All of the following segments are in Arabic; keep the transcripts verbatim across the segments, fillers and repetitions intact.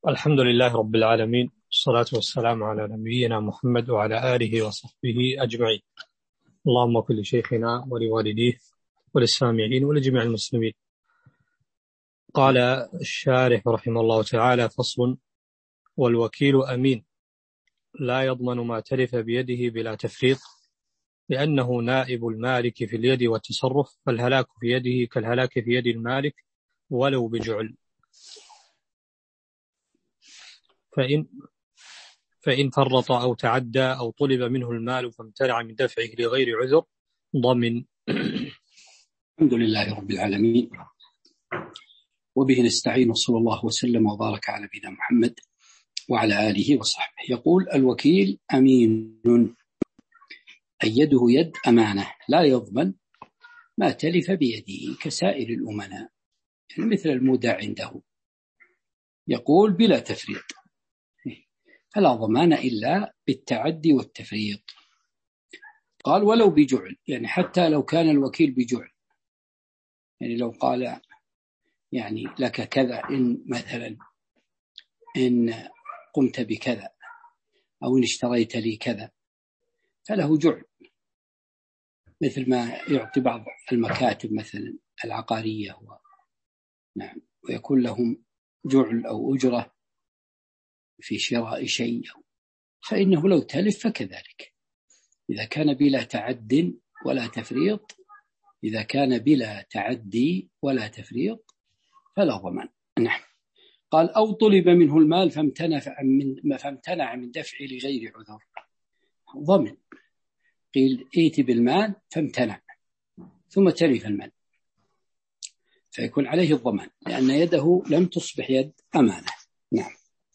الحمد لله رب العالمين، والصلاة والسلام على نبينا محمد وعلى آله وصحبه أجمعين. اللهم كن لشيخنا ولوالديه وللسامعين ولجميع المسلمين. قال الشارح رحمه الله تعالى: فصل: والوكيل أمين لا يضمن ما تلف بيده بلا تفريط، لأنه نائب المالك في اليد والتصرف، فالهلاك في يده كالهلاك في يد المالك ولو بجعل. فإن فإن فرط أو تعدى أو طلب منه المال فامتنع من دفعه لغير عذر ضمن. الحمد لله رب العالمين، وبه نستعين، صلى الله وسلم وبارك على نبينا محمد وعلى آله وصحبه. يقول: الوكيل أمين، أي يده يد أمانة، لا يضمن ما تلف بيده كسائر الأمناء، يعني مثل المودع عنده. يقول: بلا تفريط، فلا ضمان إلا بالتعدي والتفريط. قال: ولو بجعل، يعني حتى لو كان الوكيل بجعل، يعني لو قال يعني لك كذا إن مثلا إن قمت بكذا أو إن اشتريت لي كذا، فله جعل، مثل ما يعطي بعض المكاتب مثلا العقارية و... نعم، ويكون لهم جعل أو أجرة في شراء شيء، فإنه لو تلف فكذلك، إذا كان بلا تعد ولا تفريط، إذا كان بلا تعدي ولا تفريط فلا ضمان. نعم. قال: أو طلب منه المال فامتنع من, فامتنع من دفعه لغير عذر ضمن. قيل: ائت بالمال فامتنع ثم تلف المال، فيكون عليه الضمان، لأن يده لم تصبح يد أمانة. نعم.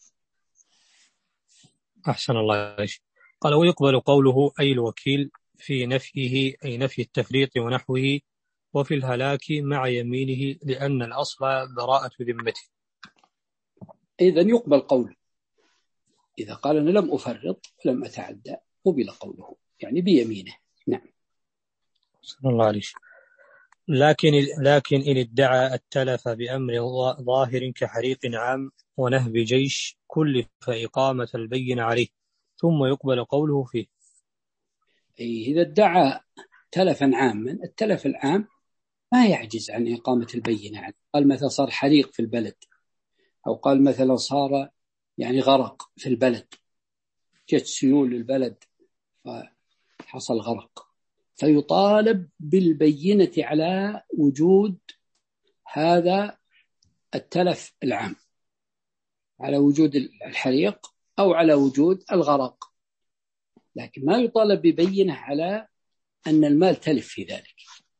أحسن الله عليك. قال: ويقبل قوله أي الوكيل في نفيه، أي نفي التفريط ونحوه، وفي الهلاك مع يمينه، لأن الأصل براءة ذمته. إذن يقبل قوله، إذا قال أنا لم أفرط لم أتعدى قبل قوله، يعني بيمينه. نعم. أحسن الله عليك. لكن لكن إن ادعى التلف بأمر ظاهر كحريق عام ونهب جيش كلف إقامة البين عليه، ثم يقبل قوله فيه. إذا ادعى تلفا عاما، التلف العام ما يعجز عن إقامة البينة عليه. قال مثلا صار حريق في البلد، أو قال مثلا صار يعني غرق في البلد، جت سيول البلد فحصل غرق، فيطالب بالبينة على وجود هذا التلف العام، على وجود الحريق أو على وجود الغرق، لكن ما يطالب ببينة على أن المال تلف في ذلك.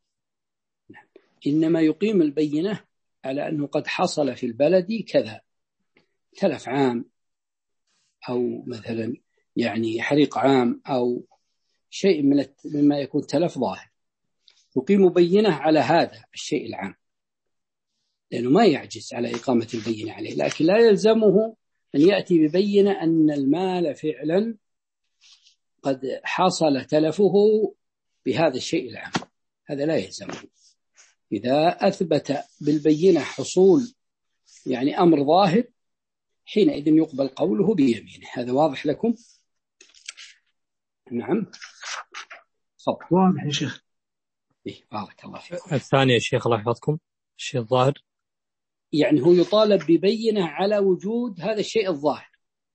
إنما يقيم البينة على أنه قد حصل في البلد كذا تلف عام، أو مثلا يعني حريق عام، أو شيء من مما يكون تلف ظاهر، يقيم بينة على هذا الشيء العام، لأنه ما يعجز على إقامة البينة عليه، لكن لا يلزمه أن يأتي ببينة أن المال فعلا قد حصل تلفه بهذا الشيء العام، هذا لا يلزمه. إذا أثبت بالبينة حصول يعني أمر ظاهر، حينئذ يقبل قوله بيمينه. هذا واضح لكم؟ نعم. صبر. واضح يا شيخ. إيه، بارك الله فيكم. الثاني يا شيخ الله يحفظكم، الشيء الظاهر يعني هو يطالب ببينة على وجود هذا الشيء الظاهر،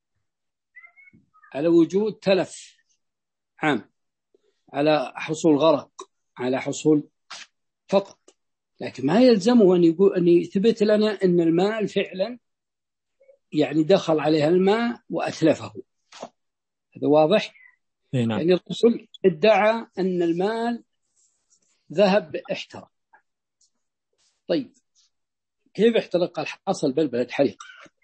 على وجود تلف عام، على حصول غرق، على حصول فقط، لكن ما يلزمه أن يقول أن يثبت لنا أن المال فعلا يعني دخل عليها الماء وأتلفه. هذا واضح؟ نعم. يعني الرسول ادعى أن المال ذهب احترق. طيب كيف احترق؟ قال حصل بالبلد حريق.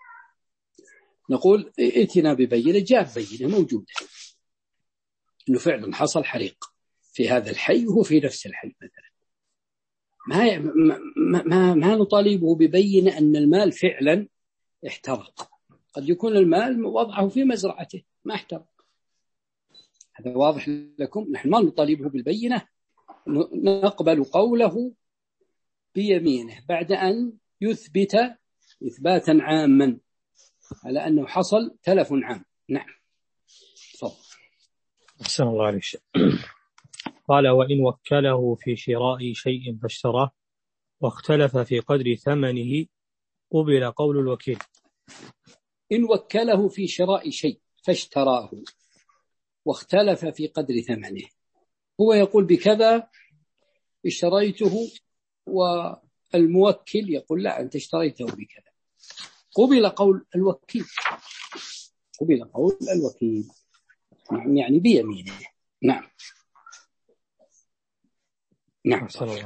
نقول ائتنا ببينة، جاب بينة موجودة أنه فعلا حصل حريق في هذا الحي وهو في نفس الحي مثلا، ما ما ما, ما نطالبه ببينة أن المال فعلا احترق، قد يكون المال وضعه في مزرعته ما احترق. هذا واضح لكم؟ نحن ما نطالبه بالبينة، نقبل قوله بيمينه بعد أن يثبت إثباتا عاما، على أنه حصل تلف عام. نعم تفضل. أحسن الله عليك. قال وإن وكله في شراء شيء فاشتراه واختلف في قدر ثمنه قبل قول الوكيل. إن وكله في شراء شيء فاشتراه واختلف في قدر ثمنه، هو يقول بكذا اشتريته والموكل يقول لا أنت اشتريته بكذا، قبل قول الوكيل، قبل قول الوكيل يعني بيمينه. نعم نعم.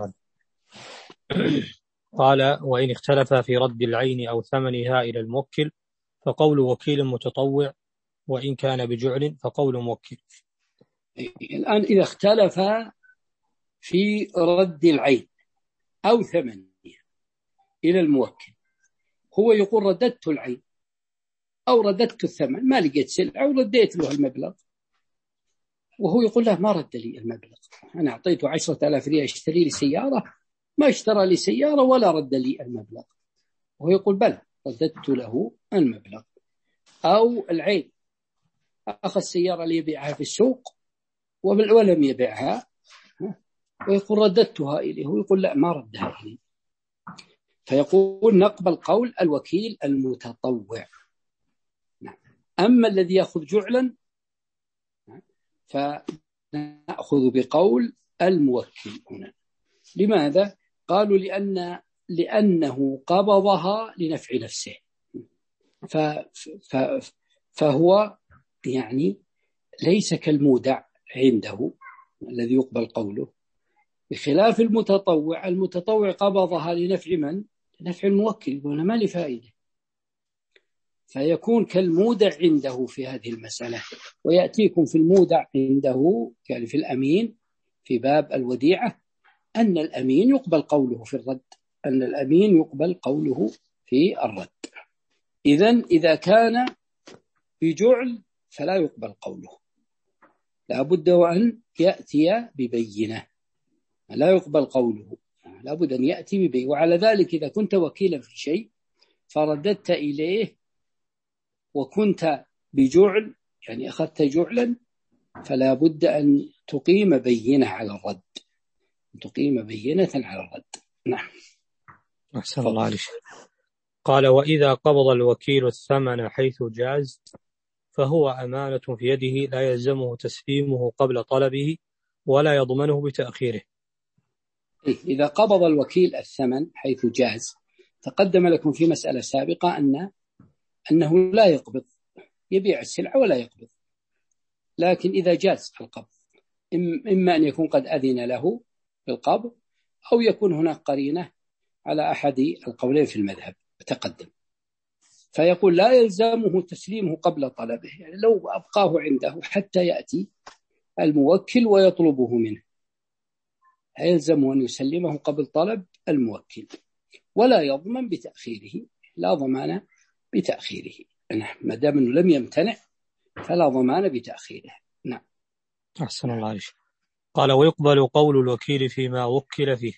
قال وإن اختلف في رد العين أو ثمنها إلى الموكل فقول وكيل متطوع، وإن كان بجعل فقول موكل. الآن إذا اختلف في رد العين أو ثمنها إلى الموكل، هو يقول رددت العين أو رددت الثمن، ما لقيت سلعة ورديت له المبلغ، وهو يقول له ما رد لي المبلغ، أنا أعطيته عشرة آلاف ريال اشتري لي سيارة، ما اشترى لي سيارة ولا رد لي المبلغ، وهو يقول بلى رددت له المبلغ. أو العين أخذ سيارة ليبيعها في السوق ولم يبيعها ويقول رددتها إليه، هو يقول لا ما ردها إليه، فيقول نقبل قول الوكيل المتطوع. أما الذي يأخذ جعلا فنأخذ بقول الموكل هنا. لماذا؟ قالوا لأن لأنه قبضها لنفع نفسه، ف ف فهو يعني ليس كالمودع عنده الذي يقبل قوله، بخلاف المتطوع. المتطوع قبضها لنفع من؟ لنفع الموكل، يقول ما لي فائدة، فيكون كالمودع عنده في هذه المسألة. ويأتيكم في المودع عنده يعني في الأمين في باب الوديعة أن الأمين يقبل قوله في الرد، أن الأمين يقبل قوله في الرد. إذن إذا كان بجعل فلا يقبل قوله، لا بد وأن يأتي ببينة، لا يقبل قوله، لا بد أن يأتي ببينة. وعلى ذلك إذا كنت وكيلا في شيء فرددت إليه وكنت بجعل يعني أخذت جعلا، فلا بد أن تقيم بينة على الرد، تقيم بينة على الرد. نعم. أحسن الله عليك. قال وإذا قبض الوكيل الثمن حيث جاز فهو أمانة في يده لا يلزمه تسليمه قبل طلبه ولا يضمنه بتأخيره. إذا قبض الوكيل الثمن حيث جاز، تقدم لكم في مسألة سابقة أن أنه لا يقبض، يبيع السلعة ولا يقبض، لكن إذا جاز القبض إما أن يكون قد أذن له بالقبض أو يكون هناك قرينة على أحد القولين في المذهب تقدم، فيقول لا يلزمه تسليمه قبل طلبه، يعني لو أبقاه عنده حتى يأتي الموكل ويطلبه منه يلزم أن يسلمه قبل طلب الموكل، ولا يضمن بتأخيره، لا ضمان بتأخيره. نعم، ما دام أنه لم يمتنع فلا ضمان بتأخيره. نعم. أحسن الله عليك. قال ويقبل قول الوكيل فيما وكل فيه.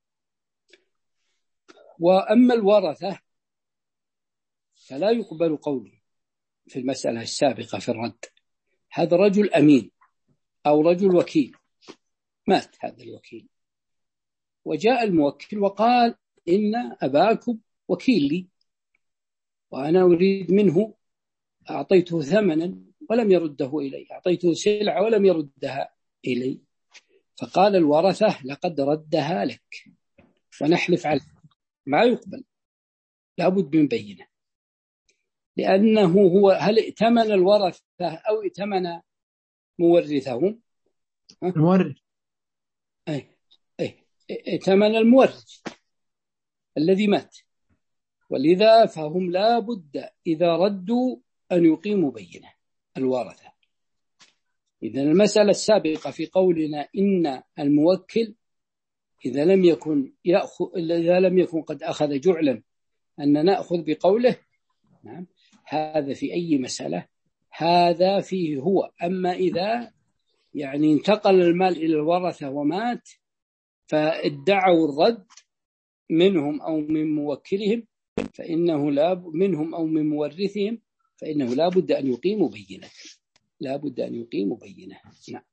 وأما الورثة فلا يقبل قوله في المسألة السابقة في الرد. هذا رجل أمين أو رجل وكيل، مات هذا الوكيل وجاء الموكل وقال إن أباكم وكيل لي وأنا أريد منه، أعطيته ثمنا ولم يرده إلي، أعطيته سلعة ولم يردها إلي، فقال الورثة لقد ردها لك ونحلف عليه، ما يقبل، لابد من بينة، لأنه هو هل ائتمن الورثة أو ائتمن مورثهم؟ المورث. أي أي ائتمن المورث الذي مات، ولذا فهم لا بد إذا ردوا أن يقيموا بينة الورثة. إذن المسألة السابقة في قولنا إن الموكل إذا لم يكن يأخذ إذا لم يكن قد أخذ جعلا أن نأخذ بقوله، نعم، هذا في أي مسألة هذا فيه هو. أما إذا يعني انتقل المال إلى الورثة ومات فادعوا الرد منهم أو من موكلهم، فإنه لا منهم أو من مورثهم فإنه لا بد أن يقيموا بينة لا بد أن يقيموا بينة. نعم.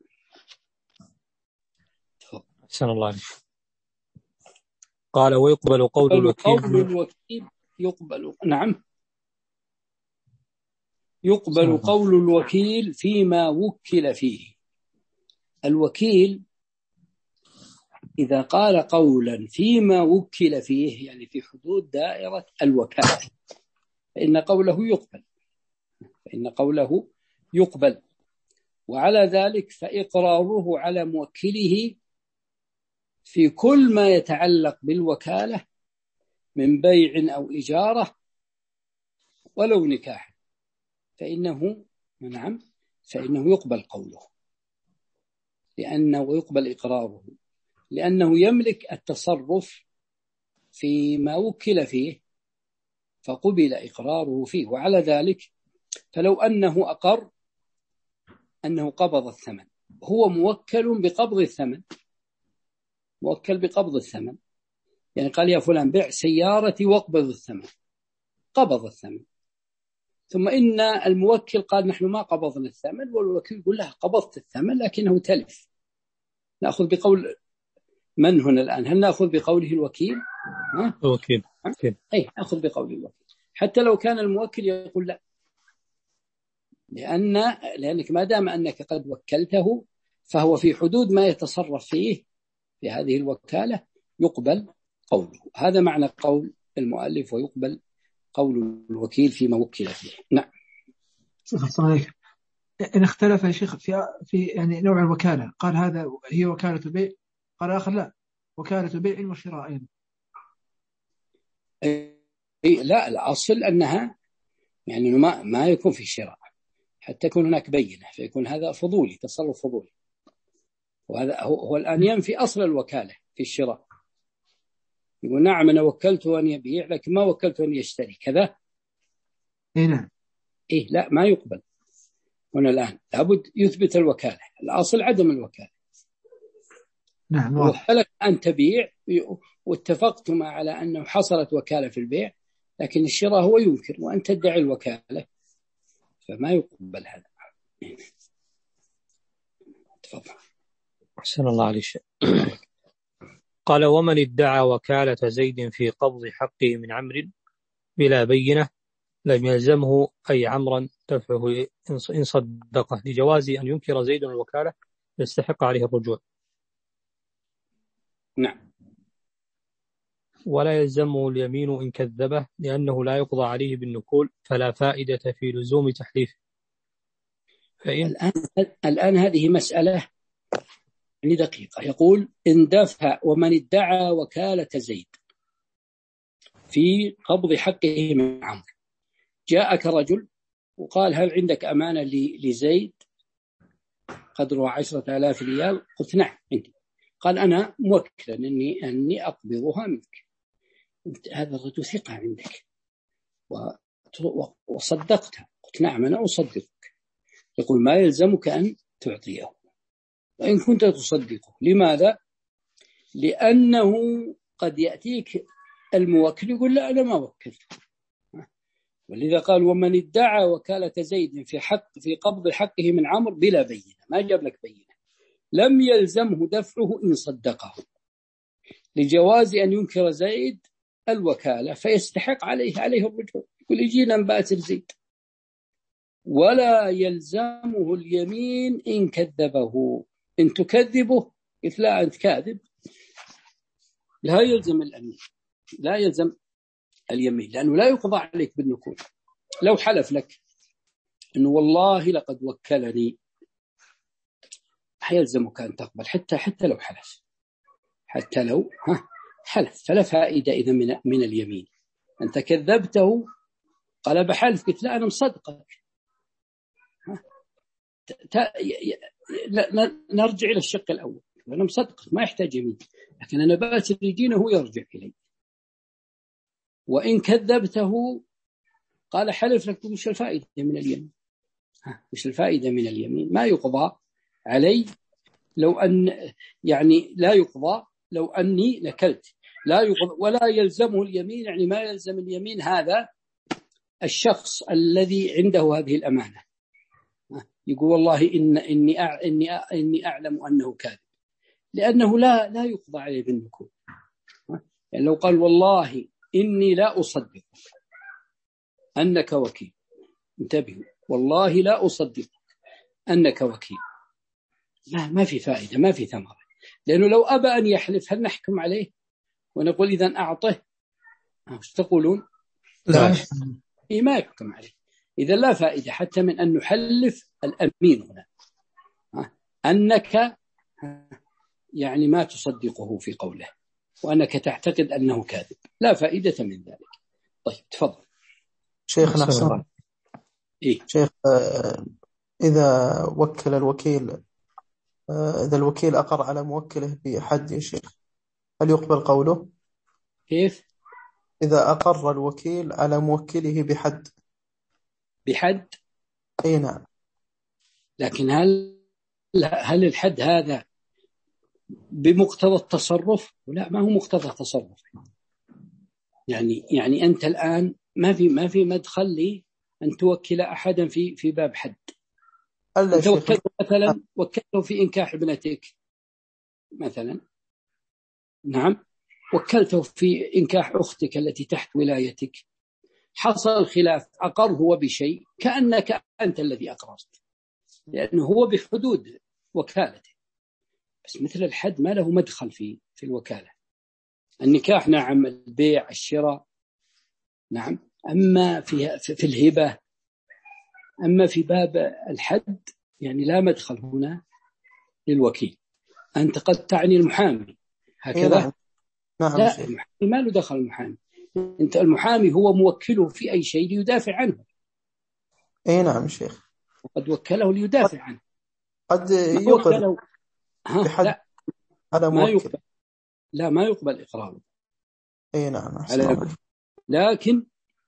أحسن الله عليك. قال ويقبل قول الوكيل قول الوكيل يقبل نعم يقبل قول الوكيل فيما وكل فيه. الوكيل إذا قال قولا فيما وكل فيه يعني في حدود دائرة الوكالة فإن قوله يقبل فإن قوله يقبل وعلى ذلك فإقراره على موكله في كل ما يتعلق بالوكالة من بيع أو إجارة ولو نكاح فإنه نعم فإنه يقبل قوله لأنه يقبل إقراره لأنه يملك التصرف فيما وكل فيه فقبل إقراره فيه. وعلى ذلك فلو أنه أقر أنه قبض الثمن هو موكل بقبض الثمن موكل بقبض الثمن يعني قال يا فلان بيع سيارتي واقبض الثمن قبض الثمن ثم إن الموكل قال نحن ما قبضنا الثمن والوكيل يقول له قبضت الثمن لكنه تلف. نأخذ بقول من هنا الآن؟ هل نأخذ بقوله الوكيل؟ ها؟ الوكيل أي نأخذ بقوله الوكيل حتى لو كان الموكل يقول لا لأن لأنك ما دام أنك قد وكلته فهو في حدود ما يتصرف فيه في هذه الوكالة يقبل قوله. هذا معنى قول المؤلف ويقبل قول الوكيل فيما وكل فيه. نعم. شيخ السلام عليكم. إن اختلف يا شيخ في في يعني نوع الوكالة قال هذا هي وكالة بيع قال آخر لا وكالة بيع وشراء. لا الأصل أنها يعني ما ما يكون في شراء حتى يكون هناك بينة فيكون هذا فضولي تصرف فضولي وهذا هو, هو الآن ينفي أصل الوكالة في الشراء يقول نعم أنا وكلته أن يبيع لكن ما وكلته أن يشتري كذا. إيه نعم. إيه لا ما يقبل هنا الآن لابد يثبت الوكالة الأصل عدم الوكالة. نعم. وحلك أن تبيع واتفقتما على أنه حصلت وكالة في البيع لكن الشراء هو ينكر وأن تدعي الوكالة فما يقبل هذا. تفضل. أحسن الله عليك. قال ومن ادعى وكالة زيد في قبض حقه من عمرو بلا بينة لم يلزمه أي عمرا دفعه إن صدقه لجواز أن ينكر زيد الوكالة يستحق عليه الرجوع. نعم. ولا يلزمه اليمين إن كذبه لأنه لا يقضى عليه بالنكول فلا فائدة في لزوم تحليفه. فإن الآن, الآن هذه مسألة يعني دقيقة. يقول إن دفع ومن ادعى وكالة زيد في قبض حقه من عمرو جاءك رجل وقال هل عندك أمانة لزيد قدرها عشرة آلاف ريال؟ قلت نعم عندي. قال أنا موكل أني, أني أقبضها منك. هذا الرجل ثقة عندك وصدقتها. قلت نعم أنا أصدقك. يقول ما يلزمك أن تعطيه وإن كنت تصدقه. لماذا؟ لأنه قد يأتيك الموكل يقول لا أنا ما وكلت. ولذا قال ومن ادعى وكالة زيد في حق في قبض حقه من عمرو بلا بينة ما جاب لك بينة لم يلزمه دفعه إن صدقه لجواز أن ينكر زيد الوكالة فيستحق عليه عليه الرجوع يقول يجينا نباتر زيد. ولا يلزمه اليمين إن كذبه. إن تكذبه قلت لا أنت كاذب لا يلزم الأمين لا يلزم اليمين لأنه لا يقضى عليك بالنكول. لو حلف لك أنه والله لقد وكلني حيلزمك أن تقبل حتى حتى لو حلف حتى لو ها حلف فلا فائدة إذا من من اليمين. أنت كذبته قال بحلف قلت لا أنا مصدقك. نرجع إلى الشق الأول أنا مصدقك ما يحتاج يمين لكن أنا باتر يجينه هو يرجع إلي. وإن كذبته قال حلف لك وش الفائدة من اليمين؟ ها وش الفائدة من اليمين؟ ما يقضى علي لو أن يعني لا يقضى لو أني نكلت لا يقضى ولا يلزمه اليمين، يعني ما يلزم اليمين هذا الشخص الذي عنده هذه الأمانة. يقول والله إن إني أع... إني أع... إني أعلم أنه كاذب، لأنه لا لا يقضى عليه بالنكول. يعني لو قال والله إني لا أصدق أنك وكيل، انتبهوا، والله لا أصدق أنك وكيل، ما ما في فائدة، ما في ثمرة، لأنه لو أبى أن يحلف هل نحكم عليه ونقول إذن أعطه؟ ايش تقولون؟ لا إيه، ما يحكم عليه. إذا لا فائدة حتى من أن نحلف الأمين هنا أنك يعني ما تصدقه في قوله وأنك تعتقد أنه كاذب، لا فائدة من ذلك. طيب تفضل شيخنا حسن. إيه؟ شيخ إذا وكل الوكيل إذا الوكيل أقر على موكله بحد يا شيخ، هل يقبل قوله؟ كيف؟ إذا أقر الوكيل على موكله بحد بحد؟ أي نعم. لكن هل هل الحد هذا بمقتضى التصرف؟ لا، ما هو مقتضى التصرف. يعني يعني أنت الآن ما في ما في مدخل لي أن توكل أحدا في في باب حد. أنت وكلت مثلا وكلته في إنكاح ابنتك مثلا، نعم، وكلته في إنكاح أختك التي تحت ولايتك، حصل خلاف، أقر هو بشيء كأنك أنت الذي أقررت، لأنه هو بحدود وكالته. بس مثل الحد ما له مدخل في في الوكالة. النكاح نعم، البيع، الشراء نعم، أما في في الهبة، أما في باب الحد يعني لا مدخل هنا للوكيل. أنت قد تعني المحامي هكذا. نعم. نعم لا، المحامي ما له دخل. المحامي أنت المحامي هو موكله في أي شيء ليدافع عنه. أي نعم شيخ. وقد وكله ليدافع عنه. قد يقر بحد لا على ما موكل. يقبل. لا، ما يقبل إقراره. أي نعم. على لكن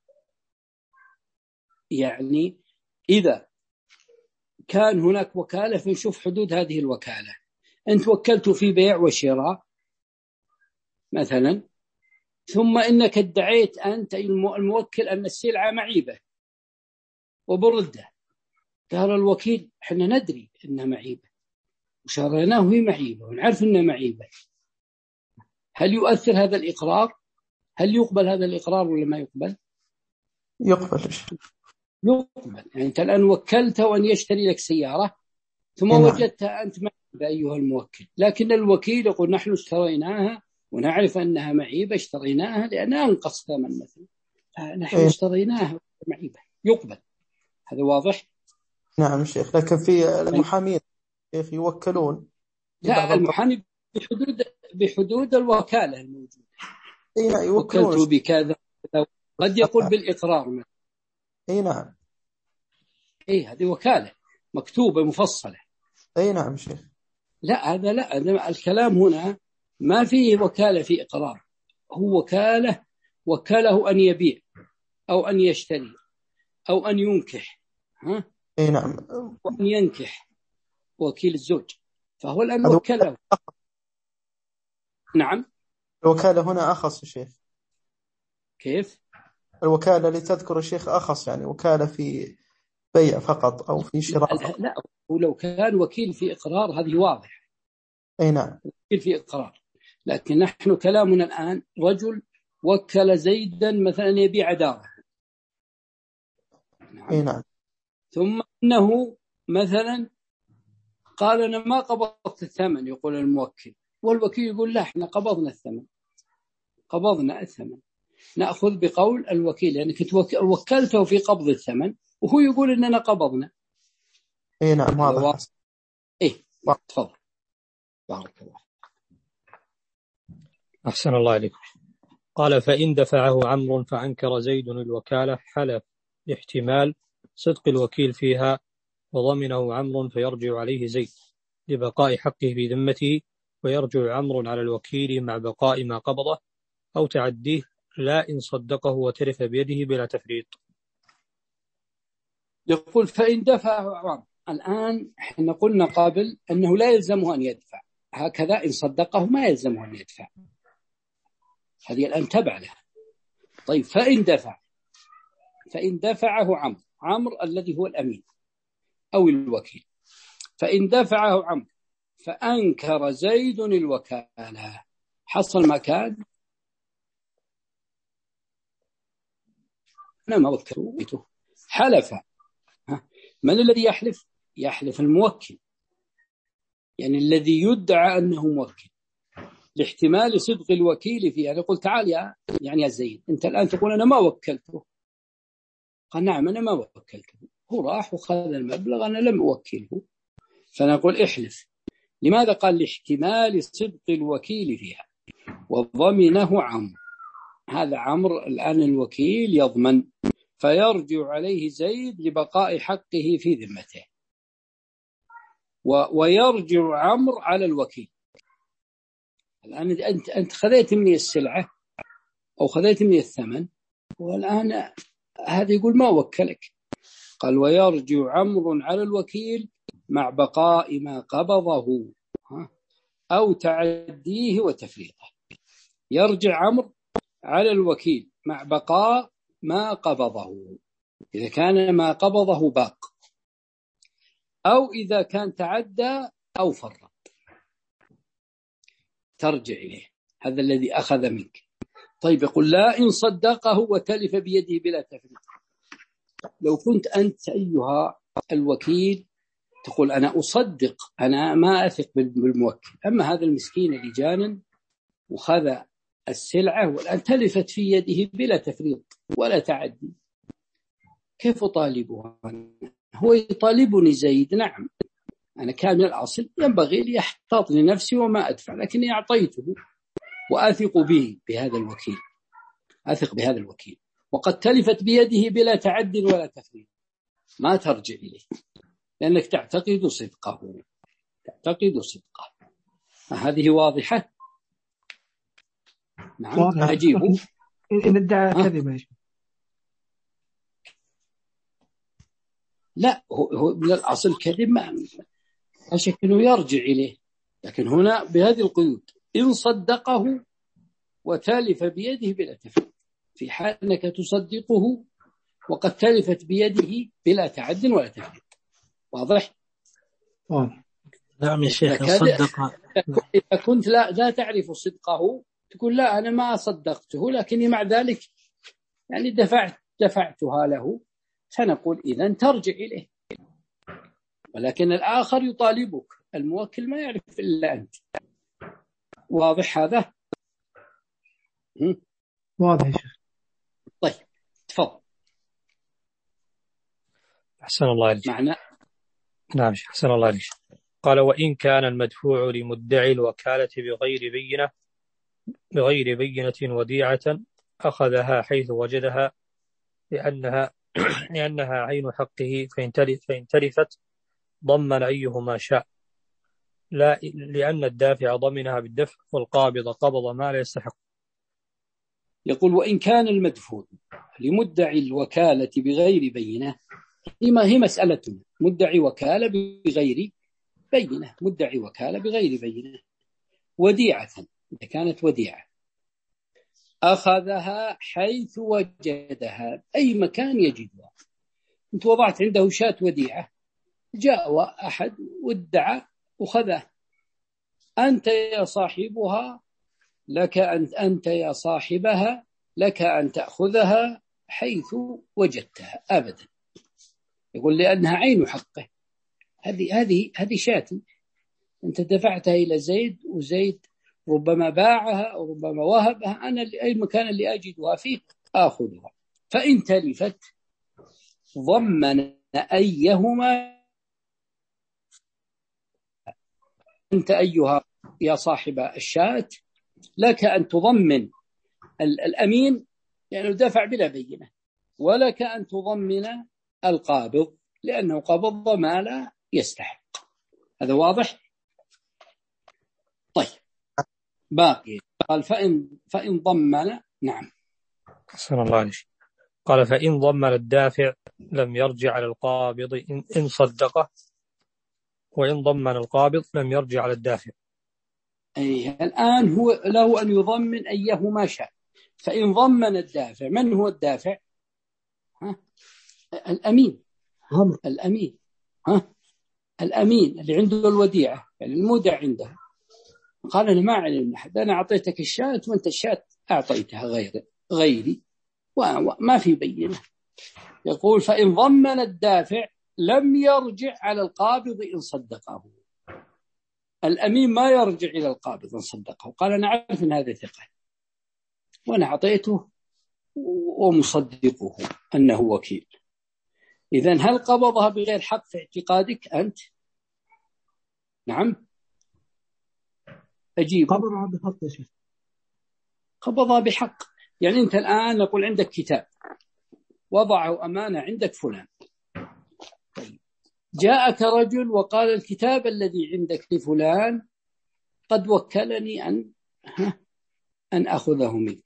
يعني إذا كان هناك وكالة فنشوف حدود هذه الوكالة. أنت وكلت في بيع وشراء مثلا، ثم إنك ادعيت أنت الموكل أن السلعة معيبة وبردة. قال الوكيل احنا ندري إنها معيبة وشريناه وهي معيبة ونعرف إنها معيبة. هل يؤثر هذا الإقرار؟ هل يقبل هذا الإقرار ولا ما يقبل؟ يقبل. يقبل. يعني أنت الآن وكلته أن يشتري لك سيارة ثم نعم. وجدتها أنت معيبة أيها الموكل، لكن الوكيل يقول نحن اشتريناها ونعرف أنها معيبة، اشتريناها لأنها أنقص ثمن مثلا، نحن إيه؟ اشتريناها معيبة. يقبل. هذا واضح؟ نعم شيخ. لكن في المحامين شيخ يوكلون. لا، المحامي بحدود بحدود الوكالة الموجودة. إيه نعم يوكلون. وكلت بكذا، قد يقول بالإقرار مثلا. إيه نعم. إيه، هذه وكالة مكتوبة مفصلة. أي نعم شيخ. لا، هذا لا، هذا الكلام هنا ما فيه وكالة في إقرار. هو وكالة وكاله أن يبيع أو أن يشتري أو أن ينكح، ها؟ أي نعم. وأن ينكح وكيل الزوج، فهو الآن وكله. نعم. الوكالة هنا أخص شيخ. كيف؟ الوكالة اللي تذكر الشيخ أخص، يعني وكالة في بيع فقط أو في شراء. لا، ولو كان وكيل في إقرار هذه واضح. أي نعم. وكيل في إقرار. لكن نحن كلامنا الآن رجل وكل زيدا مثلا يبيع داره. نعم. أي نعم. ثم أنه مثلا قال أنا ما قبضت الثمن، يقول الموكل، والوكيل يقول لا احنا قبضنا الثمن، قبضنا الثمن. نأخذ بقول الوكيل، يعني كنت وكلته في قبض الثمن وهو يقول إننا قبضنا. اي نعم واضح. ايه تفضل. بارك الله. أحسن الله عليكم. قال فإن دفعه عمرو فأنكر زيد الوكالة حلف لاحتمال صدق الوكيل فيها وضمنه عمرو فيرجع عليه زيد لبقاء حقه في ذمته، ويرجع عمرو على الوكيل مع بقاء ما قبضه أو تعديه لا إن صدقه وترف بيده بلا تفريط. يقول فإن دفعه عمرو، الآن احنا قلنا قبل أنه لا يلزمه أن يدفع، هكذا إن صدقه ما يلزمه أن يدفع. هذه الآن تبع له. طيب فإن دفع فإن دفعه عمرو عمرو الذي هو الأمين أو الوكيل، فإن دفعه عمرو فأنكر زيد الوكالة، حصل ما كان أنا ما وكلته، حلف. من الذي يحلف؟ يحلف الموكل، يعني الذي يدعى أنه موكل، لاحتمال صدق الوكيل فيه. يعني يقول تعال يا يعني يا زيد، أنت الآن تقول أنا ما وكلته. قال نعم أنا ما وكلته، هو راح وخذ المبلغ أنا لم أوكله. فنقول احلف. لماذا؟ قال لاحتمال صدق الوكيل فيها، وضمنه عمرو. هذا عمرو الآن الوكيل يضمن، فيرجع عليه زيد لبقاء حقه في ذمته، ويرجع عمرو على الوكيل. الآن أنت أنت خذيت مني السلعة أو خذيت مني الثمن، والآن هذا يقول ما وكلك. قال ويرجع عمرو على الوكيل مع بقاء ما قبضه أو تعديه وتفريطه. يرجع عمرو على الوكيل مع بقاء ما قبضه، إذا كان ما قبضه باق، أو إذا كان تعدى أو فرط ترجع إليه، هذا الذي أخذ منك. طيب يقول لا إن صدقه وتلف بيده بلا تفريط. لو كنت أنت أيها الوكيل تقول أنا أصدق، أنا ما أثق بالموكل، أما هذا المسكين اللي جانا وخذ السلعة والآن تلفت في يده بلا تفريط ولا تعدي، كيف أطالبها؟ هو يطالبني زيد، نعم أنا كان من الأصل ينبغي لي أحتاط لنفسي وما أدفع، لكني أعطيته وأثق به بهذا الوكيل، أثق بهذا الوكيل، وقد تلفت بيده بلا تعد ولا تفريط، ما ترجع إليه لأنك تعتقد صدقه، تعتقد صدقه. هذه واضحة؟ نعم أجيبه. إن ادعى كذبا لا، هو من الأصل كذب، ما أشكله يرجع إليه، لكن هنا بهذه القيود: إن صدقه وتالف بيده بلا تفريط، في حال أنك تصدقه وقد تلفت بيده بلا تعد ولا تفريط. واضح؟ واضح. نعم يا شيخ. صدق. إذا كنت لا, لا تعرف صدقه تقول لا أنا ما صدقته، لكني مع ذلك يعني دفعت دفعتها له، فنقول إذن ترجع إليه. ولكن الآخر يطالبك، الموكل ما يعرف إلا أنت. واضح هذا؟ واضح يا شيخ. طيب تفضل. أحسن الله عليك. معنى نعم أحسن الله عليك. قال وإن كان المدفوع لمدعي الوكالة بغير بينة بغير بينة وديعة أخذها حيث وجدها لأنها لأنها عين حقه، فإن تلف فإن تلفت ضمن أيهما شاء، لا لأن الدافع ضمنها بالدفع والقابض قبض ما لا يستحق. يقول وإن كان المدفوع لمدعي الوكالة بغير بينة، هي مسألة مدعي وكالة بغير بينة، مدعي وكالة بغير بينة وديعة، إذا كانت وديعة أخذها حيث وجدها، أي مكان يجدها. أنت وضعت عنده شاة وديعة، جاء أحد وادعى وخذها، أنت يا صاحبها لك أن أنت يا صاحبها لك أن تأخذها حيث وجدتها أبدا. يقول لأنها عين حقه، هذه هذه هذه شاتي، أنت دفعتها إلى زيد وزيد ربما باعها أو ربما وهبها، أنا أي مكان اللي أجدها فيه آخذها. فإن تلفت ضمن أيهما، أنت أيها يا صاحب الشاة لك أن تضمن الأمين لأنه دفع بلا بينة، ولك أن تضمن القابض لأنه قبض ما لا يستحق. هذا واضح؟ طيب باقي. قال فإن فإن ضمن. نعم أحسن الله عليك. قال فإن ضمن الدافع لم يرجع على القابض إن صدقه، وإن ضمن القابض لم يرجع على الدافع. أي الآن هو له أن يضمن أيهما شاء. فإن ضمن الدافع، من هو الدافع؟ ها؟ الأمين. هم. الأمين ها؟ الأمين اللي عنده الوديعة، يعني المودع عنده. قال أنا ما علم أحد، أنا أعطيتك الشاة وأنت الشاة أعطيتها غيري غيري وما في بينة. يقول فإن ضمن الدافع لم يرجع على القابض إن صدقه. الأمين ما يرجع إلى القابض إن صدقه. قال أنا أعرف أن هذا ثقة وأنا أعطيته ومصدقه أنه وكيل. إذن هل قبضها بغير حق في اعتقادك أنت؟ نعم أجيب. قبضها بحق يا شيخ. قبضها بحق، يعني أنت الآن نقول عندك كتاب وضعه أمانة عندك فلان، جاءك رجل وقال الكتاب الذي عندك لفلان قد وكلني أن أن أخذه منك.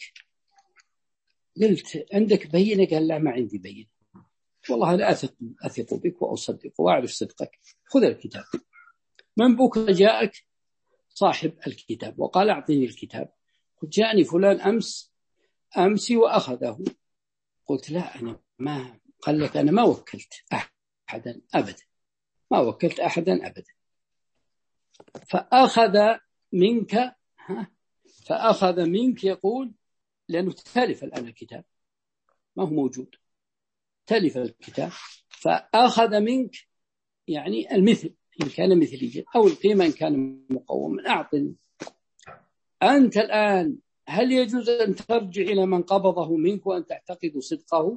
قلت عندك بينة؟ قال لا ما عندي بينة، والله لا أثق, أثق بك وأصدق وأعرف صدقك، خذ الكتاب. من بكرة جاءك صاحب الكتاب وقال أعطيني الكتاب، قلت جاءني فلان أمس أمسي وأخذه. قلت لا أنا ما، قال لك أنا ما وكلت أحدا أبدا، ما وكلت أحدا أبدا. فأخذ منك فأخذ منك يقول لأنه تلف الآن الكتاب ما هو موجود، تلف الكتاب، فأخذ منك يعني المثل إن كان مثليا أو القيمة إن كان مقوما. أعطني أنت الآن، هل يجوز أن ترجع إلى من قبضه منك وأن تعتقد صدقه؟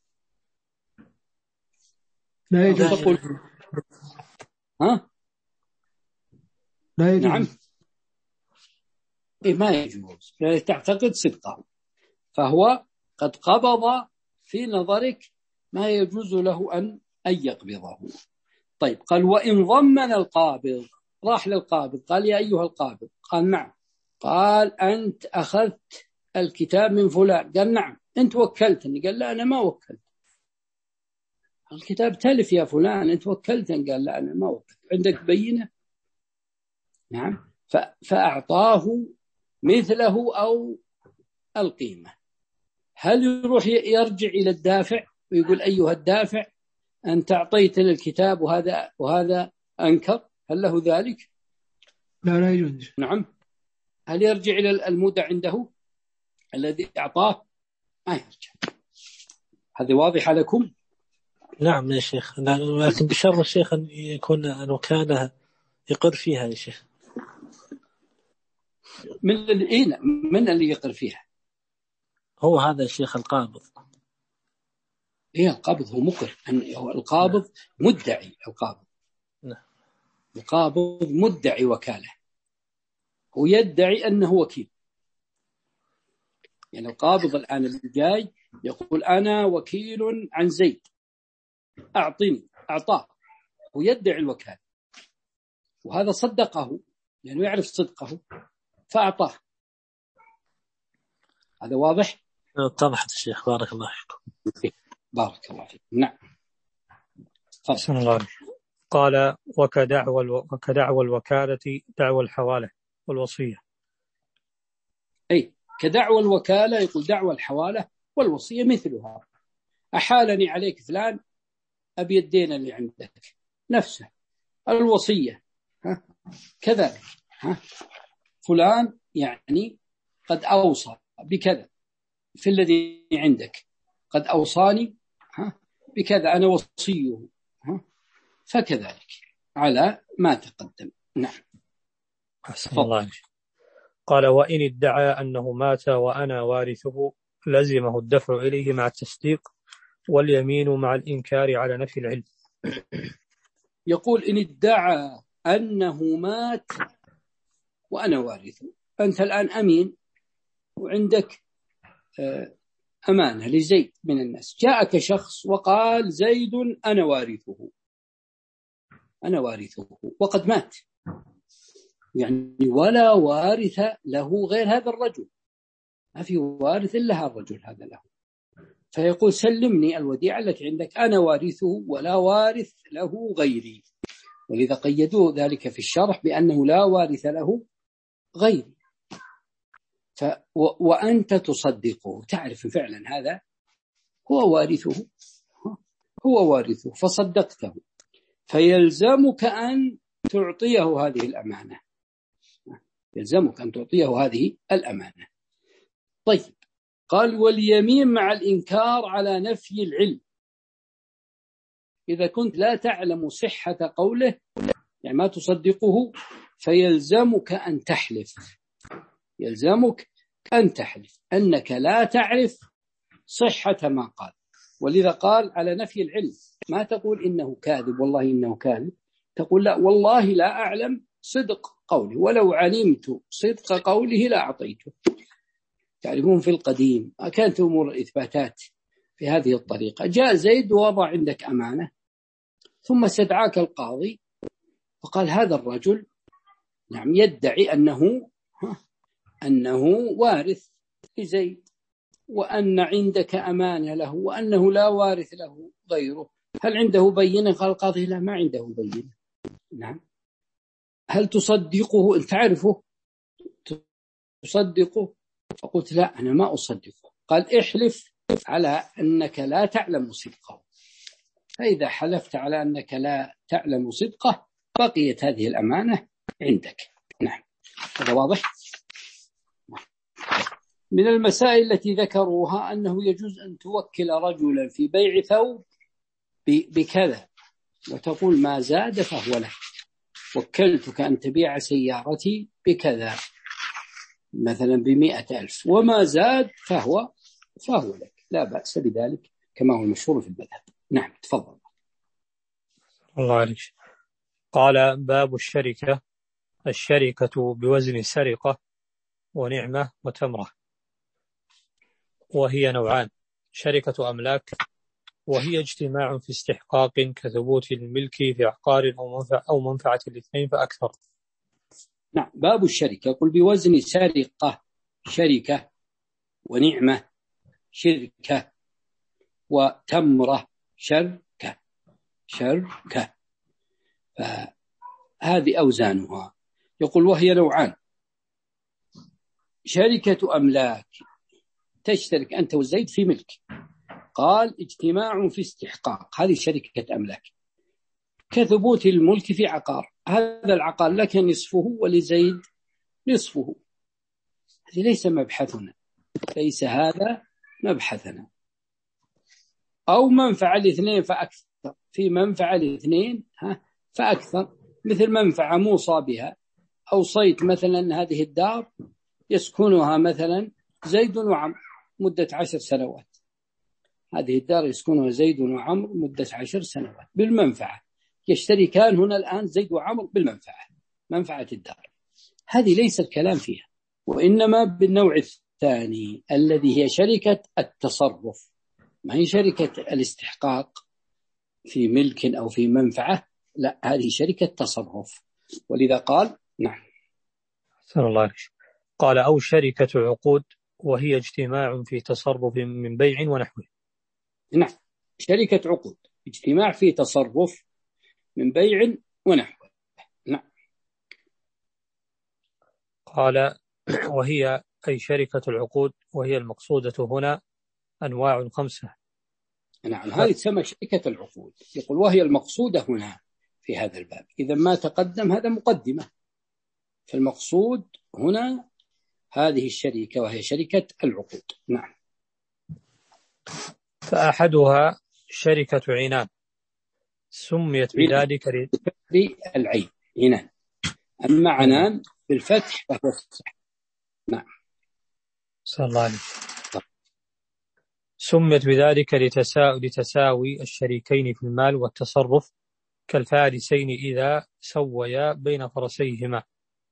لا يجوز. تقول ها؟ لا يجوز. نعم إيه ما يجوز، تعتقد صدقه، فهو قد قبض في نظرك ما يجوز له أن أن يقبضه. طيب قال وإن ضمن القابض، راح للقابض قال يا أيها القابض، قال نعم، قال أنت أخذت الكتاب من فلان، قال نعم. أنت وكلتني، قال لا أنا ما وكلت، الكتاب تلف يا فلان، أنت وكلتني، قال لا أنا ما وكلت، عندك بينة؟ نعم. فأعطاه مثله أو القيمة. هل يروح يرجع إلى الدافع ويقول أيها الدافع أنت أعطيتني الكتاب وهذا وهذا أنكر، هل له ذلك؟ لا لا يجوز. نعم. هل يرجع إلى المودع عنده الذي أعطاه؟ ما يرجع. هذا واضح لكم؟ نعم يا شيخ، لكن بشرط الشيخ أن يكون الوكالة يقر فيها يا شيخ. من اللي من اللي يقر فيها؟ هو هذا الشيخ القابض. إيه القابض هو مقر، هو القابض مدعي. القابض نعم. القابض مدعي وكالة، هو يدعي أنه وكيل. يعني القابض الآن اللي جاي يقول أنا وكيل عن زيد أعطيني، أعطاه، هو يدعي الوكالة، وهذا صدقه لأنه يعرف صدقه فأعطاه. هذا واضح؟ اتضحت الشيخ، بارك الله فيكم. بارك الله فيك. نعم. بسم الله. قال وكدعوى وكدعوى الوكالة دعوى الحوالة والوصية. أي كدعوى الوكالة، يقول دعوى الحوالة والوصية مثلها. أحالني عليك فلان أبي الدين اللي عندك، نفسه. الوصية ها كذلك، ها فلان يعني قد أوصى بكذا في الذي عندك، قد أوصاني ها بكذا أنا وصيه، ها فكذلك على ما تقدم. نعم. أحسن الله. قال وإن ادعى أنه مات وأنا وارثه لزمه الدفع إليه مع التصديق واليمين مع الإنكار على نفي العلم. يقول إن ادعى أنه مات وأنا وارثه، أنت الآن أمين وعندك أمانة لزيد من الناس، جاءك شخص وقال زيد أنا وارثه، أنا وارثه وقد مات، يعني ولا وارث له غير هذا الرجل، ما في وارث إلا هذا الرجل هذا له. فيقول سلمني الوديعة التي عندك، أنا وارثه ولا وارث له غيري. ولذا قيدوا ذلك في الشرح بأنه لا وارث له غيري، ف و... وأنت تصدقه، تعرف فعلا هذا هو وارثه، هو وارثه فصدقته، فيلزمك أن تعطيه هذه الأمانة، يلزمك أن تعطيه هذه الأمانة. طيب، قال واليمين مع الإنكار على نفي العلم، إذا كنت لا تعلم صحة قوله يعني ما تصدقه، فيلزمك أن تحلف، يلزمك أن تحلف أنك لا تعرف صحة ما قال. ولذا قال على نفي العلم، ما تقول إنه كاذب والله إنه كاذب، تقول لا والله لا أعلم صدق قوله، ولو علمت صدق قوله لا أعطيته. تعرفون في القديم كانت أمور الإثباتات في هذه الطريقة، جاء زيد ووضع عندك أمانة، ثم استدعاك القاضي وقال هذا الرجل نعم يدعي أنه أنه وارث لزيد، وأن عندك أمانة له، وأنه لا وارث له غيره، هل عنده بينة؟ قال القاضي لا ما عنده بينة. نعم، هل تصدقه؟ أنت تعرفه تصدقه؟ فقلت لا أنا ما أصدقه. قال احلف على أنك لا تعلم صدقه، فإذا حلفت على أنك لا تعلم صدقه بقيت هذه الأمانة عندك. نعم، هذا واضح. من المسائل التي ذكروها أنه يجوز أن توكل رجلا في بيع ثوب بكذا وتقول ما زاد فهو لك، وكلتك أن تبيع سيارتي بكذا مثلا بمئة ألف، وما زاد فهو فهو لك، لا بأس بذلك كما هو المشهور في المذهب. نعم، تفضل. الله عليك. قال باب الشركة. الشركة بوزن سرقة ونعمة وتمرة، وهي نوعان: شركة أملاك، وهي اجتماع في استحقاق كثبوت الملك في عقار أو منفعة, أو منفعة الاثنين فأكثر. نعم، باب الشركة يقول بوزن سرقة شركة، ونعمة شركة، وتمرة شركة شركة، فهذه أوزانها. يقول وهي نوعان: شركة أملاك تشترك أنت وزيد في ملك، قال اجتماع في استحقاق، هذه شركة أملاك، كثبوت الملك في عقار، هذا العقار لك نصفه ولزيد نصفه، هذه ليس مبحثنا، ليس هذا مبحثنا. أو منفعة الاثنين فأكثر، في منفعة الاثنين فأكثر، مثل منفعة موصى بها، أوصيت مثلا هذه الدار يسكنها مثلا زيد وعمر مدة عشر سنوات، هذه الدار يسكنها زيد وعمر مدة عشر سنوات بالمنفعة، يشتركان هنا الآن زيد وعمر بالمنفعة، منفعة الدار، هذه ليس الكلام فيها، وإنما بالنوع الثاني الذي هي شركة التصرف، ما هي شركة الاستحقاق في ملك أو في منفعة، لا، هذه شركة تصرف. ولذا قال نعم. سلام الله عليك. قال أو شركة عقود، وهي اجتماع في تصرف من بيع ونحوه. نعم، شركة عقود اجتماع في تصرف من بيع ونحوه. نعم. قال وهي أي شركة العقود، وهي المقصودة هنا أنواع خمسة. نعم، هذه تسمى شركة العقود. يقول وهي المقصودة هنا في هذا الباب، إذا ما تقدم هذا مقدمة، فالمقصود هنا هذه الشركة وهي شركة العقود. نعم. فأحدها شركة عنان، سميت بذلك بالعين عنان، أما عنان بالفتح فهو الصح. نعم. صلى الله عليه. سميت بذلك لتساوي, لتساوي الشريكين في المال والتصرف، كالفارسين إذا سويا بين فرسيهما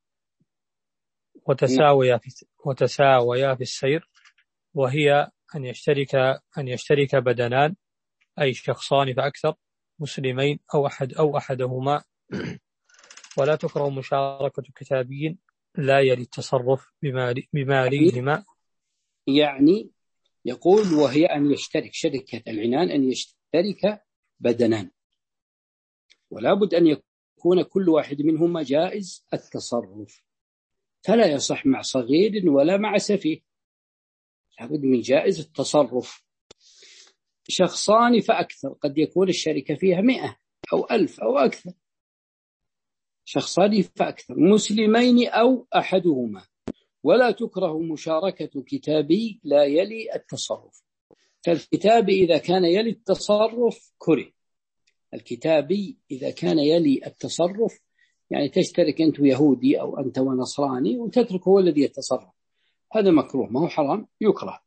وتساويا في, وتساويا في السير، وهي أن يشترك أن يشترك بدنان أي شخصان فأكثر مسلمين أو أحد أو أحدهما، ولا تكره مشاركة كتابي لا يلي التصرف بمال بمالهما. يعني يقول وهي أن يشترك شركة العنان أن يشترك بدنان، ولا بد أن يكون كل واحد منهما جائز التصرف، فلا يصح مع صغير ولا مع سفيه، لابد من جائز التصرف. شخصان فأكثر، قد يكون الشركة فيها مئة أو ألف أو أكثر، شخصان فأكثر، مسلمين أو أحدهما، ولا تكره مشاركة كتابي لا يلي التصرف. فالكتاب إذا كان يلي التصرف كره، الكتابي إذا كان يلي التصرف يعني تشترك أنت يهودي أو أنت ونصراني وتترك هو الذي يتصرف، هذا مكروه، ما هو حرام، يكره.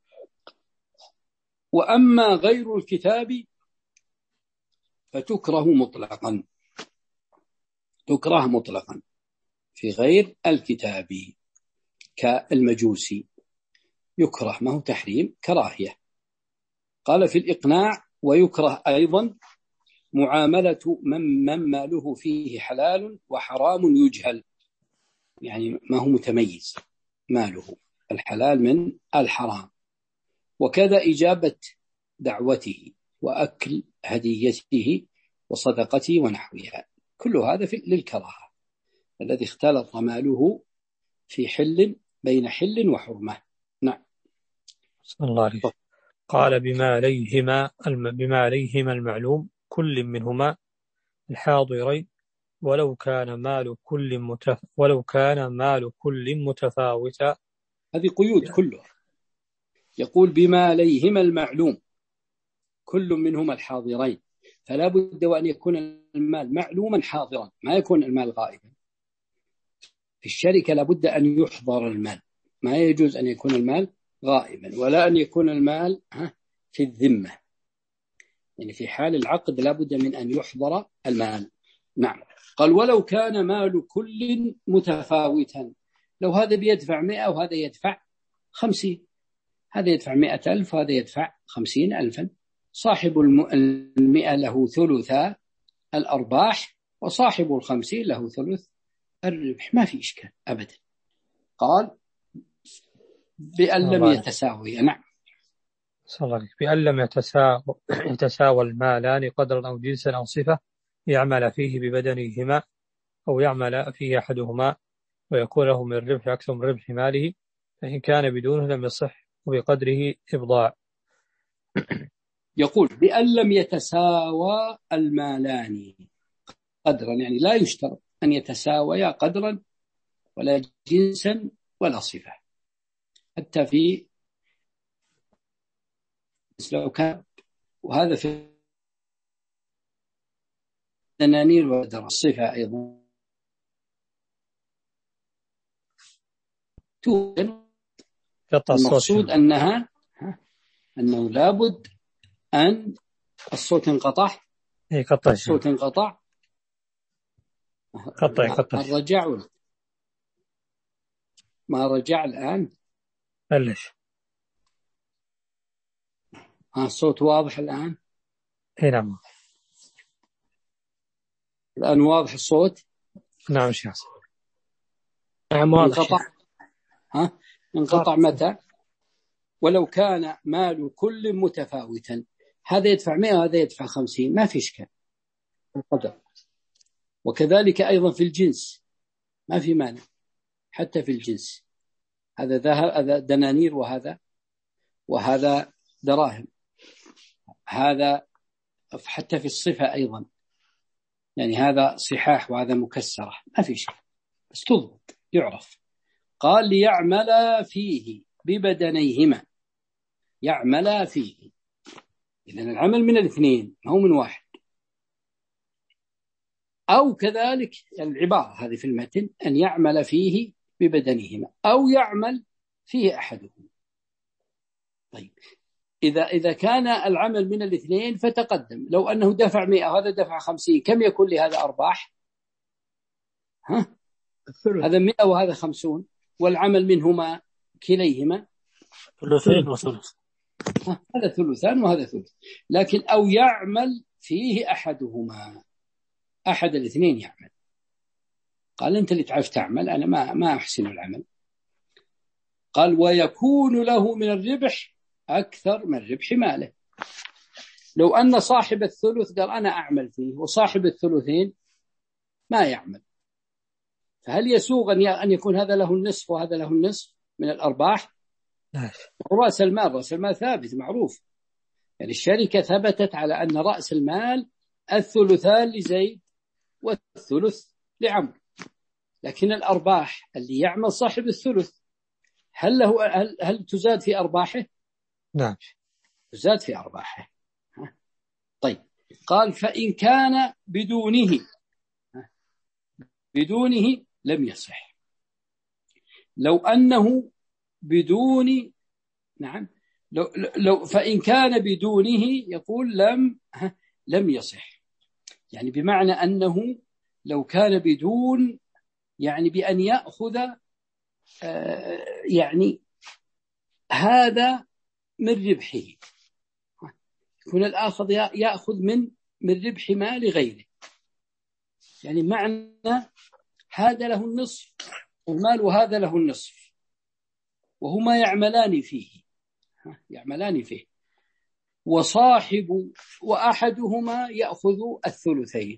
وأما غير الكتاب فتكره مطلقا، تكره مطلقا في غير الكتاب كالمجوسي، يكره، ما هو تحريم، كراهية. قال في الإقناع: ويكره أيضا معاملة من, من ماله فيه حلال وحرام يجهل، يعني ما هو متميز ماله الحلال من الحرام، وكذا إجابة دعوته وأكل هديته وصدقته ونحوها، كل هذا للكراهة، الذي اختلط ماله في حل بين حل وحرمة. نعم. صلى الله عليه. قال بما عليهما بما عليهما المعلوم كل منهما الحاضرين ولو كان مال كل متف... ولو كان مال كل متفاوتا. هذه قيود كلها. يقول بما عليهما المعلوم كل منهما الحاضرين، فلا بد وأن يكون المال معلوما حاضرا، ما يكون المال غائبا. في الشركة لابد أن يحضر المال، ما يجوز أن يكون المال غائبا، ولا أن يكون المال في الذمة، يعني في حال العقد لابد من أن يحضر المال. نعم. قال ولو كان مال كل متفاوتا، لو هذا بيدفع مئة وهذا يدفع خمسين، هذا يدفع مئة ألف وهذا يدفع خمسين ألفا، صاحب المئة له ثلث الأرباح وصاحب الخمسين له ثلث الربح، ما في إشكال أبدا. قال بأن لم يتساوي. نعم. بأن لم يتساوى يتساوى المالان قدرا أو جنسا أو صفة، يعمل فيه ببدنهما أو يعمل فيه أحدهما ويكون له من الربح أكثر من ربح ماله، فإن كان بدونه لم يصح وبقدره إبضاع. يقول بأن لم يتساوى المالان قدرا، يعني لا يشترط أن يتساويا قدرا ولا جنسا ولا صفة، حتى في لو كان، وهذا في الدنانير والدرهم الصفة أيضا توجد. المقصود أنها أنه لابد أن الصوت انقطع، الصوت انقطع قطع قطع الرجع ما رجع الآن ليش؟ ها الصوت واضح الآن؟ نعم الآن واضح الصوت. نعم شيخ. نعم واضح. انقطع. ها انقطع متى؟ ولو كان مال كل متفاوتا، هذا يدفع مئة وهذا يدفع خمسين، ما في إشكال القدر. وكذلك أيضا في الجنس ما في مانع، حتى في الجنس، هذا ذهب هذا دنانير وهذا وهذا دراهم، هذا حتى في الصفة أيضا، يعني هذا صحاح وهذا مكسرة، ما في شيء، بس تضبط يعرف. قال ليعمل فيه ببدنيهما، يعمل فيه، إذن العمل من الاثنين ما هو من واحد. أو كذلك العبارة هذه في المتن أن يعمل فيه ببدنهما أو يعمل فيه أحدهم. طيب إذا إذا كان العمل من الاثنين فتقدم، لو أنه دفع مئة وهذا دفع خمسين، كم يكون لهذا أرباح؟ ها هذا مئة وهذا خمسون، والعمل منهما كليهما ثلثين وثلث، هذا ثلثان وهذا ثلث. لكن أو يعمل فيه أحدهما، أحد الاثنين يعمل. قال أنت اللي تعرف تعمل، أنا ما ما أحسن العمل. قال ويكون له من الربح أكثر من ربح ماله. لو أن صاحب الثلث قال أنا أعمل فيه وصاحب الثلثين ما يعمل، فهل يسوغ أن يكون هذا له النصف وهذا له النصف من الأرباح؟ رأس المال رأس المال ثابت معروف، يعني الشركة ثبتت على أن رأس المال الثلثان لزيد والثلث لعمرو، لكن الأرباح اللي يعمل صاحب الثلث هل له هل, هل تزاد في أرباحه؟ نعم تزاد في أرباحه. طيب قال فإن كان بدونه بدونه لم يصح. لو أنه بدون نعم لو, لو فإن كان بدونه يقول لم لم يصح، يعني بمعنى أنه لو كان بدون يعني بأن يأخذ آه يعني هذا من ربحه، يكون الآخذ يأخذ من من ربح مال غيره، يعني معنى هذا له النصف المال وهذا له النصف وهما يعملان فيه يعملان فيه وصاحب وأحدهما يأخذ الثلثين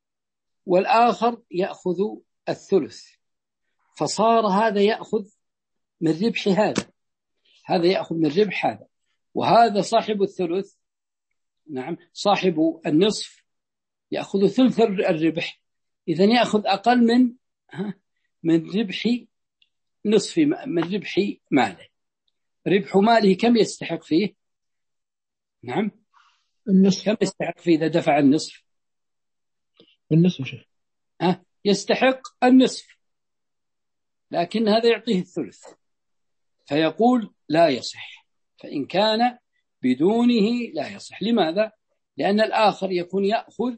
والآخر يأخذ الثلث، فصار هذا يأخذ من ربح هذا هذا يأخذ من ربح هذا، وهذا صاحب الثلث نعم صاحب النصف يأخذ ثلث الربح، إذن يأخذ أقل من من ربح نصف من ربح ماله. ربح ماله كم يستحق فيه؟ نعم النصف. كم يستحق فيه إذا دفع النصف؟ النصف شيء أه يستحق النصف، لكن هذا يعطيه الثلث، فيقول لا يصح. فإن كان بدونه لا يصح. لماذا؟ لأن الآخر يكون يأخذ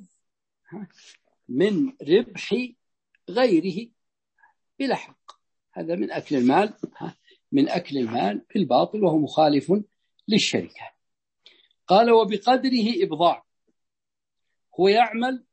من ربح غيره بلا حق، هذا من أكل المال من أكل المال بالباطل وهو مخالف للشركة. قال وبقدره إبضاع، هو يعمل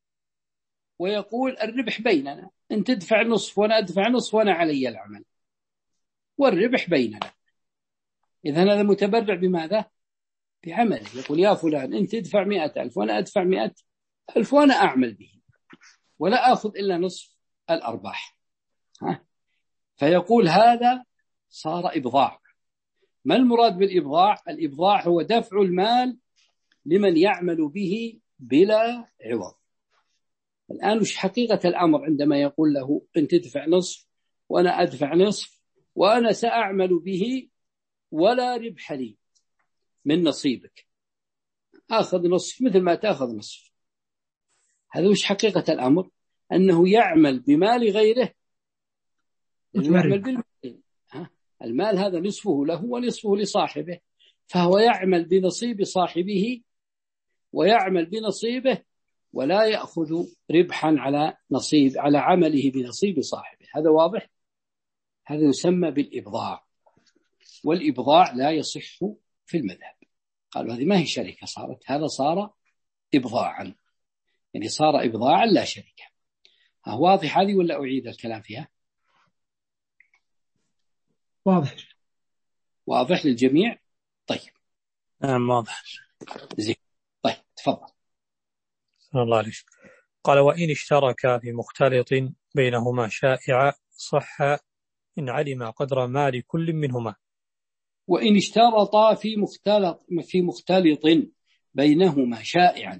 ويقول الربح بيننا، أنت تدفع نصف وأنا أدفع نصف وأنا علي العمل والربح بيننا، إذن هذا متبرع بماذا؟ بعمله، يقول يا فلان أنت تدفع مئة ألف وأنا أدفع مئة ألف وأنا أعمل به ولا أخذ إلا نصف الأرباح. ها؟ فيقول هذا صار إبضاع. ما المراد بالإبضاع؟ الإبضاع هو دفع المال لمن يعمل به بلا عوض. الآن وش حقيقة الأمر عندما يقول له أنت تدفع نصف وأنا أدفع نصف وأنا سأعمل به ولا ربح لي من نصيبك، أخذ نصف مثل ما تأخذ نصف. هذا وش حقيقة الأمر؟ أنه يعمل بمال غيره، يعمل بالمال. المال هذا نصفه له ونصفه لصاحبه، فهو يعمل بنصيب صاحبه ويعمل بنصيبه ولا يأخذ ربحا على نصيب على عمله بنصيب صاحبه. هذا واضح؟ هذا يسمى بالإبضاع، والإبضاع لا يصح في المذهب. قالوا هذه ما هي شركة صارت، هذا صار إبضاعا، يعني صار إبضاعا لا شركة. واضح هذه ولا أعيد الكلام فيها؟ واضح واضح للجميع؟ طيب نعم واضح زين. طيب تفضل. صلى الله عليه وسلم. قال وإن اشترك في مختلط بينهما شائعة صح إن علم قدر مال كل منهما. وإن اشترطا في مختلط في مختلط بينهما شائعا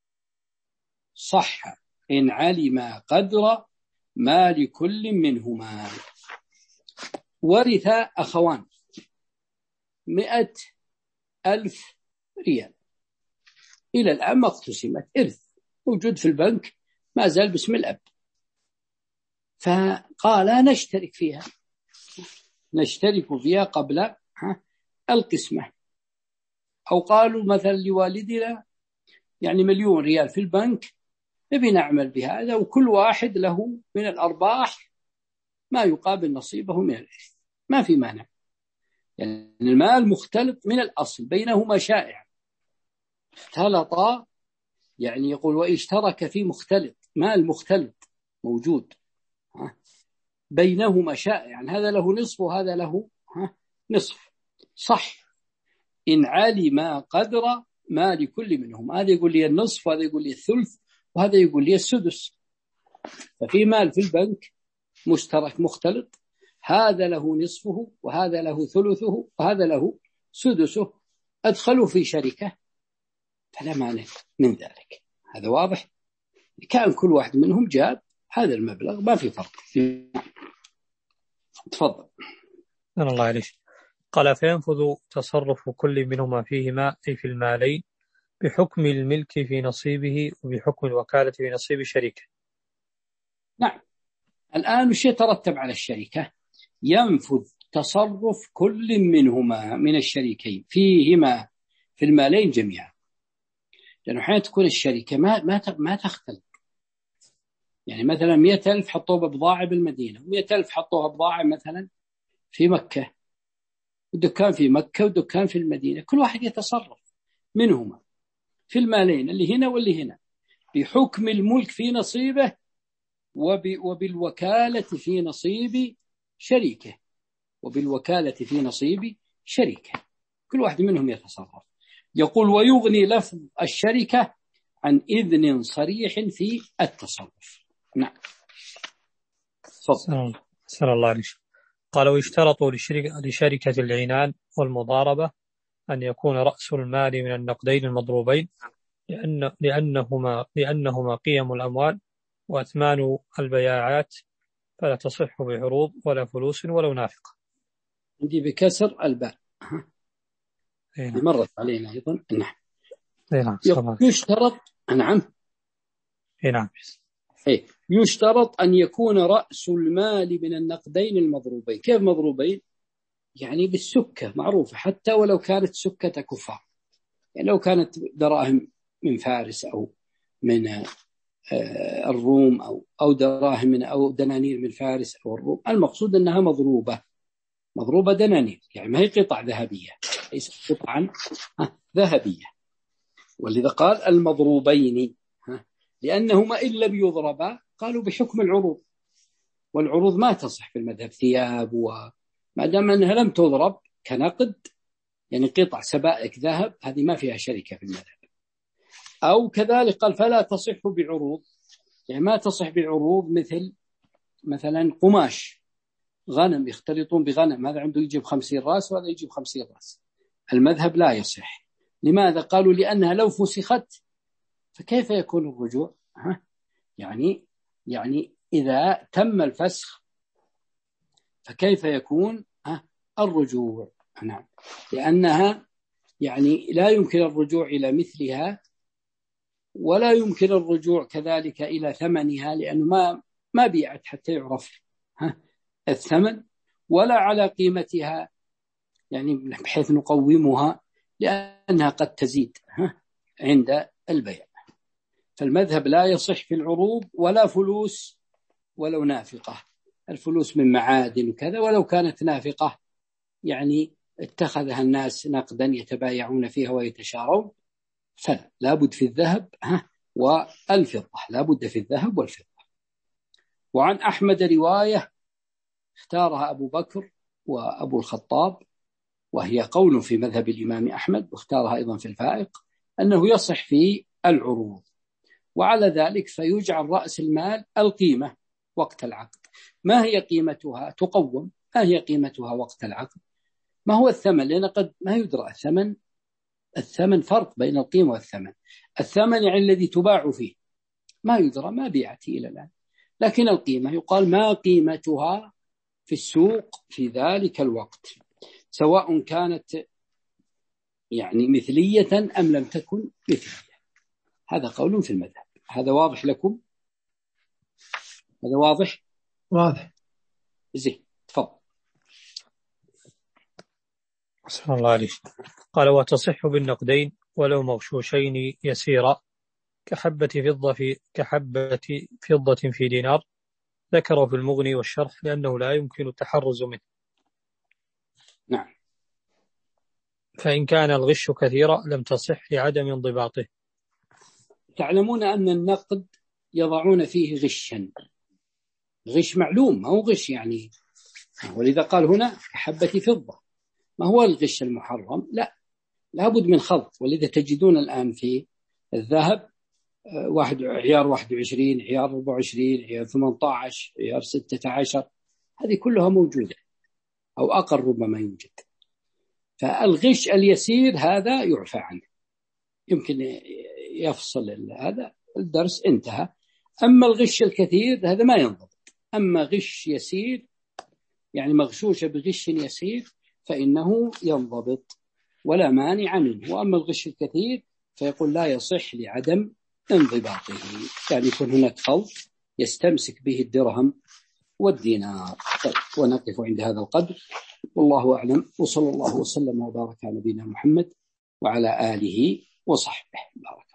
صح إن علم قدر مال كل منهما. ورث أخوان مئة ألف ريال، إلى الآن ما اقتسمت، إرث موجود في البنك ما زال باسم الأب، فقال نشترك فيها نشترك فيها قبل القسمة. أو قالوا مثلا لوالدنا يعني مليون ريال في البنك نبي نعمل بهذا، وكل واحد له من الأرباح ما يقابل نصيبه من الإرث، ما في مانع. يعني المال مختلط من الأصل بينهما شائع، اختلطا يعني يقول واشترك في مختلط، مال مختلط موجود بينهما شائع، يعني هذا له نصف وهذا له نصف، صح إن علم قدر ما لكل منهم، هذا يقول لي النصف وهذا يقول لي الثلث وهذا يقول لي السدس. ففي مال في البنك مشترك مختلط، هذا له نصفه وهذا له ثلثه وهذا له سدسه، أدخلوا في شركة فلا مانع من ذلك. هذا واضح. كان كل واحد منهم جاب هذا المبلغ ما في فرق. تفضل. الله عليك. قال فينفذ تصرف كل منهما فيهما أي في المالين بحكم الملك في نصيبه وبحكم الوكالة في نصيب الشركة. نعم. الآن وش يترتب على الشركة؟ ينفذ تصرف كل منهما من الشريكين فيهما في المالين جميعا، لأنه حين تكون الشركة ما ما ما تختلف. يعني مثلا مئة ألف حطوها بضاعة بالمدينة ومئة ألف حطوها بضاعة مثلا في مكة، ودكان في مكة ودكان في المدينة، كل واحد يتصرف منهما في المالين اللي هنا واللي هنا بحكم الملك في نصيبه وبالوكالة في نصيب شريكه وبالوكالة في نصيب شريكه، كل واحد منهم يتصرف. يقول ويغني لفظ الشركة عن إذن صريح في التصرف. نعم. صلى الله عليه وسلم. قال ويشترط لشركة العنان والمضاربة أن يكون رأس المال من النقدين المضروبين لأن لأنهما لأنهما قيم الأموال وأثمان البياعات، فلا تصح بعروض ولا فلوس ولو نافقة. عندي بكسر الباء مرت علينا أيضا. نعم. يشترط. نعم. نعم. إيه يشترط أن يكون رأس المال من النقدين المضروبين. كيف مضروبين؟ يعني بالسكة معروفة، حتى ولو كانت سكة كفار، يعني لو كانت دراهم من فارس أو من الروم أو أو دراهم من أو دنانير من فارس أو الروم، المقصود أنها مضروبة مضروبة دنانير، يعني ما هي قطع ذهبية، ليست قطعا ذهبية. ولذا قال المضروبين، لأنهما إن لم يضربا قالوا بحكم العروض، والعروض ما تصح في المذهب ثياب، وما دام أنها لم تضرب كنقد يعني قطع سبائك ذهب، هذه ما فيها شركة في المذهب. أو كذلك قال فلا تصح بعروض، يعني ما تصح بعروض مثل مثلا قماش غنم يختلطون بغنم، هذا عنده يجيب خمسين راس وهذا يجيب خمسين راس، المذهب لا يصح. لماذا؟ قالوا لأنها لو فسخت فكيف يكون الرجوع؟ ها؟ يعني يعني إذا تم الفسخ فكيف يكون ها الرجوع؟ نعم. لأنها يعني لا يمكن الرجوع إلى مثلها ولا يمكن الرجوع كذلك إلى ثمنها، لأنه ما ما بيعت حتى يعرف ها الثمن، ولا على قيمتها يعني بحيث نقومها لأنها قد تزيد ها عند البيع. فالمذهب لا يصح في العروض ولا فلوس ولو نافقة، الفلوس من معادن وكذا، ولو كانت نافقة يعني اتخذها الناس نقدا يتبايعون فيها ويتشارون، فلا لابد في الذهب ها والفضة، لابد في الذهب والفضة. وعن أحمد رواية اختارها أبو بكر وأبو الخطاب، وهي قول في مذهب الإمام أحمد، واختارها أيضا في الفائق، أنه يصح في العروض. وعلى ذلك فيجعل رأس المال القيمة وقت العقد. ما هي قيمتها؟ تقوم. ما هي قيمتها وقت العقد؟ ما هو الثمن؟ لأن قد ما يدرى الثمن. الثمن فرق بين القيمة والثمن. الثمن يعني الذي تباع فيه، ما يدرى، ما بيعت إلى الآن. لكن القيمة يقال ما قيمتها في السوق في ذلك الوقت، سواء كانت يعني مثلية أم لم تكن مثلية. هذا قول في المذهب. هذا واضح لكم؟ هذا واضح؟ واضح. زين، تفضل. بسم الله عليك. قال وتصح بالنقدين ولو مغشوشين يسيرا كحبة فضة في كحبة فضة في دينار، ذكروا في المغني والشرح لأنه لا يمكن التحرز منه. نعم. فإن كان الغش كثيرا لم تصح لعدم انضباطه. تعلمون أن النقد يضعون فيه غشا، غش معلوم، ما هو غش يعني، ولذا قال هنا كحبة فضة. ما هو الغش المحرم؟ لا، لابد من خلط. ولذا تجدون الآن في الذهب واحد عيار واحد وعشرين، عيار أربعة وعشرين، عيار ثمانية عشر، عيار ستة عشر، هذه كلها موجودة أو أقل ربما يوجد. فالغش اليسير هذا يعفى عنه، يمكن يفصل هذا الدرس انتهى. أما الغش الكثير هذا ما ينضبط. أما غش يسير يعني مغشوشة بغش يسير فإنه ينضبط ولا مانع منه. وأما الغش الكثير فيقول لا يصح لعدم انضباطه، يعني يكون هناك خلط يستمسك به الدرهم والدينار. طيب، ونقف عند هذا القدر، والله أعلم، وصلى الله وسلم وبارك على نبينا محمد وعلى آله وصحبه. بارك.